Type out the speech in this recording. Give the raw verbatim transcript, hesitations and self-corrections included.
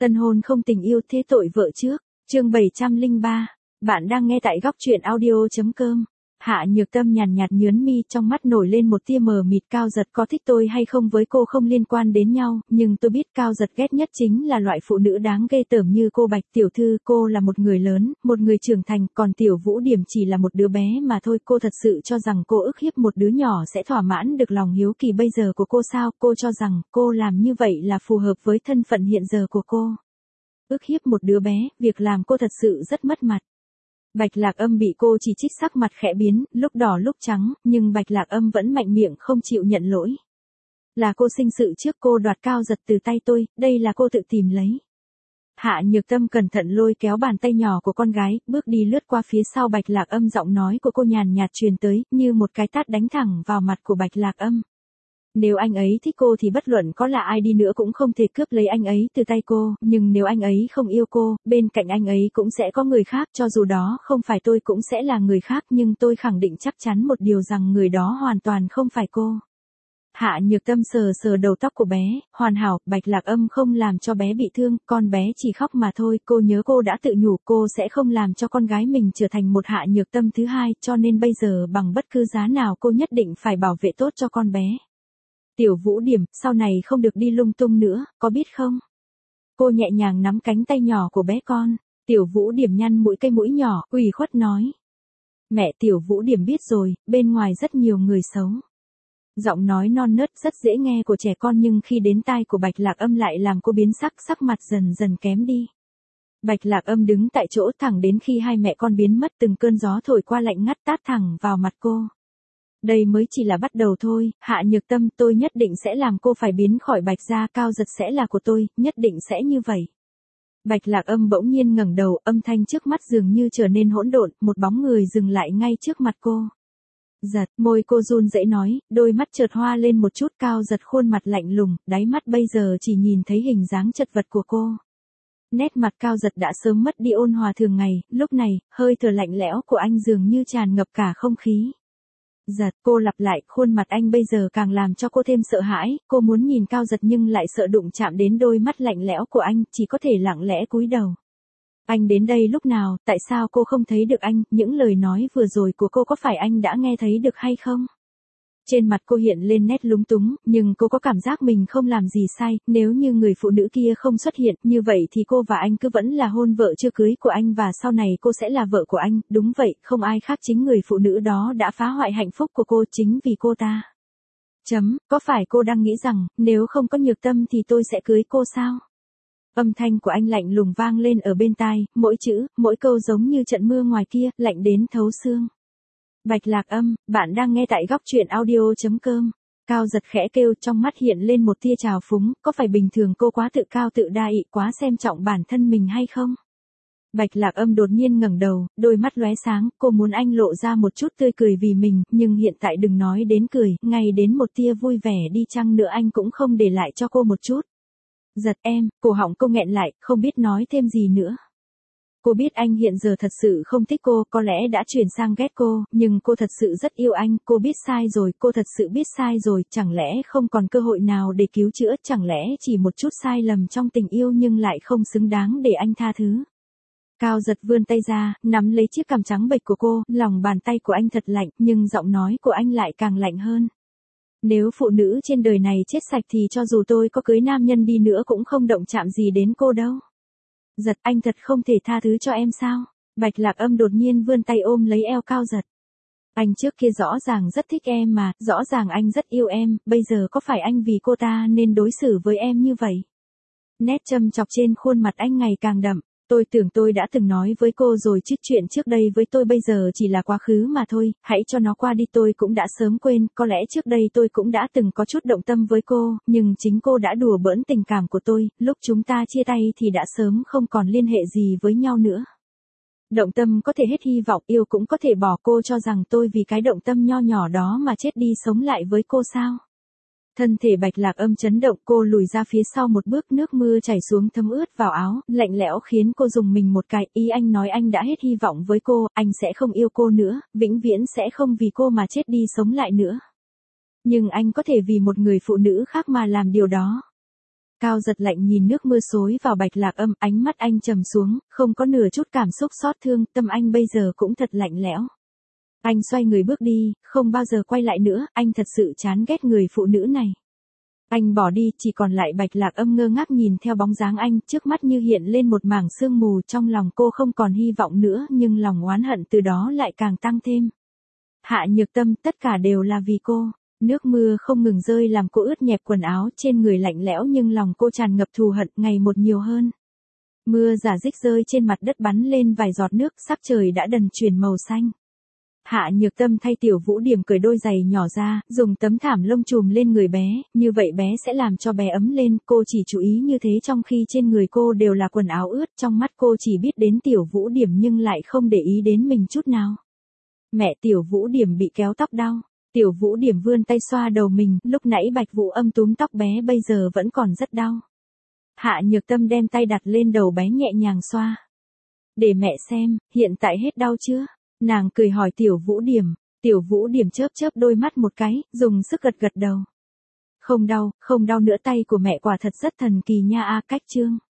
Tân hôn không tình yêu thế tội vợ trước, chương bảy trăm lẻ ba. Bạn đang nghe tại góc truyện audio chấm com. Hạ Nhược Tâm nhàn nhạt nhướn mi, trong mắt nổi lên một tia mờ mịt. Cao Giật có thích tôi hay không với cô không liên quan đến nhau, nhưng tôi biết Cao Giật ghét nhất chính là loại phụ nữ đáng ghê tởm như cô Bạch tiểu thư. Cô là một người lớn, một người trưởng thành, còn Tiểu Vũ Điểm chỉ là một đứa bé mà thôi. Cô thật sự cho rằng cô ức hiếp một đứa nhỏ sẽ thỏa mãn được lòng hiếu kỳ bây giờ của cô sao? Cô cho rằng cô làm như vậy là phù hợp với thân phận hiện giờ của cô. Ức hiếp một đứa bé, việc làm cô thật sự rất mất mặt. Bạch Lạc Âm bị cô chỉ trích sắc mặt khẽ biến, lúc đỏ lúc trắng, nhưng Bạch Lạc Âm vẫn mạnh miệng không chịu nhận lỗi. Là cô sinh sự trước, cô đoạt Cao Giật từ tay tôi, đây là cô tự tìm lấy. Hạ Nhược Tâm cẩn thận lôi kéo bàn tay nhỏ của con gái, bước đi lướt qua phía sau Bạch Lạc Âm. Giọng nói của cô nhàn nhạt truyền tới, như một cái tát đánh thẳng vào mặt của Bạch Lạc Âm. Nếu anh ấy thích cô thì bất luận có là ai đi nữa cũng không thể cướp lấy anh ấy từ tay cô, nhưng nếu anh ấy không yêu cô, bên cạnh anh ấy cũng sẽ có người khác, cho dù đó không phải tôi cũng sẽ là người khác, nhưng tôi khẳng định chắc chắn một điều rằng người đó hoàn toàn không phải cô. Hạ Nhược Tâm sờ sờ đầu tóc của bé, hoàn hảo, Bạch Lạc Âm không làm cho bé bị thương, con bé chỉ khóc mà thôi. Cô nhớ cô đã tự nhủ cô sẽ không làm cho con gái mình trở thành một Hạ Nhược Tâm thứ hai, cho nên bây giờ bằng bất cứ giá nào cô nhất định phải bảo vệ tốt cho con bé. Tiểu Vũ Điểm, sau này không được đi lung tung nữa, có biết không? Cô nhẹ nhàng nắm cánh tay nhỏ của bé con. Tiểu Vũ Điểm nhăn mũi, cây mũi nhỏ, ủy khuất nói. Mẹ, Tiểu Vũ Điểm biết rồi, bên ngoài rất nhiều người xấu. Giọng nói non nớt rất dễ nghe của trẻ con, nhưng khi đến tai của Bạch Lạc Âm lại làm cô biến sắc, sắc mặt dần dần kém đi. Bạch Lạc Âm đứng tại chỗ thẳng đến khi hai mẹ con biến mất, từng cơn gió thổi qua lạnh ngắt tát thẳng vào mặt cô. Đây mới chỉ là bắt đầu thôi, Hạ Nhược Tâm, tôi nhất định sẽ làm cô phải biến khỏi Bạch gia, Cao Giật sẽ là của tôi, nhất định sẽ như vậy. Bạch Lạc Âm bỗng nhiên ngẩng đầu, âm thanh trước mắt dường như trở nên hỗn độn, một bóng người dừng lại ngay trước mặt cô. Giật, môi cô run rẩy nói, đôi mắt chợt hoa lên một chút. Cao Giật khuôn mặt lạnh lùng, đáy mắt bây giờ chỉ nhìn thấy hình dáng chật vật của cô. Nét mặt Cao Giật đã sớm mất đi ôn hòa thường ngày, lúc này, hơi thở lạnh lẽo của anh dường như tràn ngập cả không khí. Giật, cô lặp lại, khuôn mặt anh bây giờ càng làm cho cô thêm sợ hãi, cô muốn nhìn Cao Giật nhưng lại sợ đụng chạm đến đôi mắt lạnh lẽo của anh, chỉ có thể lặng lẽ cúi đầu. Anh đến đây lúc nào, tại sao cô không thấy được anh, những lời nói vừa rồi của cô có phải anh đã nghe thấy được hay không? Trên mặt cô hiện lên nét lúng túng, nhưng cô có cảm giác mình không làm gì sai, nếu như người phụ nữ kia không xuất hiện, như vậy thì cô và anh cứ vẫn là hôn vợ chưa cưới của anh và sau này cô sẽ là vợ của anh, đúng vậy, không ai khác chính người phụ nữ đó đã phá hoại hạnh phúc của cô chính vì cô ta. Chấm, có phải cô đang nghĩ rằng, nếu không có Nhược Tâm thì tôi sẽ cưới cô sao? Âm thanh của anh lạnh lùng vang lên ở bên tai, mỗi chữ, mỗi câu giống như trận mưa ngoài kia, lạnh đến thấu xương. Bạch Lạc Âm, bạn đang nghe tại góc truyện audio chấm com. Cao Giật khẽ kêu, trong mắt hiện lên một tia trào phúng, có phải bình thường cô quá tự cao tự đa ị, quá xem trọng bản thân mình hay không? Bạch Lạc Âm đột nhiên ngẩng đầu, đôi mắt lóe sáng, cô muốn anh lộ ra một chút tươi cười vì mình, nhưng hiện tại đừng nói đến cười, ngay đến một tia vui vẻ đi chăng nữa anh cũng không để lại cho cô một chút. Giật em, cổ họng cô nghẹn lại, không biết nói thêm gì nữa. Cô biết anh hiện giờ thật sự không thích cô, có lẽ đã chuyển sang ghét cô, nhưng cô thật sự rất yêu anh, cô biết sai rồi, cô thật sự biết sai rồi, chẳng lẽ không còn cơ hội nào để cứu chữa, chẳng lẽ chỉ một chút sai lầm trong tình yêu nhưng lại không xứng đáng để anh tha thứ. Cao Giật vươn tay ra, nắm lấy chiếc cằm trắng bệch của cô, lòng bàn tay của anh thật lạnh, nhưng giọng nói của anh lại càng lạnh hơn. Nếu phụ nữ trên đời này chết sạch thì cho dù tôi có cưới nam nhân đi nữa cũng không động chạm gì đến cô đâu. Giật, anh thật không thể tha thứ cho em sao? Bạch Lạc Âm đột nhiên vươn tay ôm lấy eo Cao Giật. Anh trước kia rõ ràng rất thích em mà, rõ ràng anh rất yêu em, bây giờ có phải anh vì cô ta nên đối xử với em như vậy? Nét châm chọc trên khuôn mặt anh ngày càng đậm. Tôi tưởng tôi đã từng nói với cô rồi chứ, chuyện trước đây với tôi bây giờ chỉ là quá khứ mà thôi, hãy cho nó qua đi, tôi cũng đã sớm quên, có lẽ trước đây tôi cũng đã từng có chút động tâm với cô, nhưng chính cô đã đùa bỡn tình cảm của tôi, lúc chúng ta chia tay thì đã sớm không còn liên hệ gì với nhau nữa. Động tâm có thể hết hy vọng, yêu cũng có thể bỏ, cô cho rằng tôi vì cái động tâm nho nhỏ đó mà chết đi sống lại với cô sao? Thân thể Bạch Lạc Âm chấn động, cô lùi ra phía sau một bước, nước mưa chảy xuống thấm ướt vào áo, lạnh lẽo khiến cô rùng mình một cái, ý anh nói anh đã hết hy vọng với cô, anh sẽ không yêu cô nữa, vĩnh viễn sẽ không vì cô mà chết đi sống lại nữa. Nhưng anh có thể vì một người phụ nữ khác mà làm điều đó. Cao giật lạnh nhìn nước mưa xối vào Bạch Lạc Âm, ánh mắt anh trầm xuống, không có nửa chút cảm xúc xót thương, tâm anh bây giờ cũng thật lạnh lẽo. Anh xoay người bước đi, không bao giờ quay lại nữa, anh thật sự chán ghét người phụ nữ này. Anh bỏ đi, chỉ còn lại Bạch Lạc Âm ngơ ngác nhìn theo bóng dáng anh, trước mắt như hiện lên một mảng sương mù, trong lòng cô không còn hy vọng nữa, nhưng lòng oán hận từ đó lại càng tăng thêm. Hạ Nhược Tâm, tất cả đều là vì cô. Nước mưa không ngừng rơi làm cô ướt nhẹp quần áo trên người lạnh lẽo, nhưng lòng cô tràn ngập thù hận ngày một nhiều hơn. Mưa rả rích rơi trên mặt đất bắn lên vài giọt nước, sắc trời đã dần chuyển màu xanh. Hạ Nhược Tâm thay Tiểu Vũ Điểm cởi đôi giày nhỏ ra, dùng tấm thảm lông trùm lên người bé, như vậy bé sẽ làm cho bé ấm lên, cô chỉ chú ý như thế trong khi trên người cô đều là quần áo ướt, trong mắt cô chỉ biết đến Tiểu Vũ Điểm nhưng lại không để ý đến mình chút nào. Mẹ, Tiểu Vũ Điểm bị kéo tóc đau. Tiểu Vũ Điểm vươn tay xoa đầu mình, lúc nãy Bạch Vũ Âm túm tóc bé bây giờ vẫn còn rất đau. Hạ Nhược Tâm đem tay đặt lên đầu bé nhẹ nhàng xoa. Để mẹ xem, hiện tại hết đau chưa? Nàng cười hỏi Tiểu Vũ Điểm. Tiểu Vũ Điểm chớp chớp đôi mắt một cái, dùng sức gật gật đầu. Không đau, không đau nữa, tay của mẹ quả thật rất thần kỳ nha. A Cách Chương.